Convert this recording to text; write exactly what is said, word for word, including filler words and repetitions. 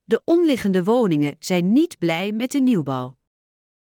De omliggende woningen zijn niet blij met de nieuwbouw.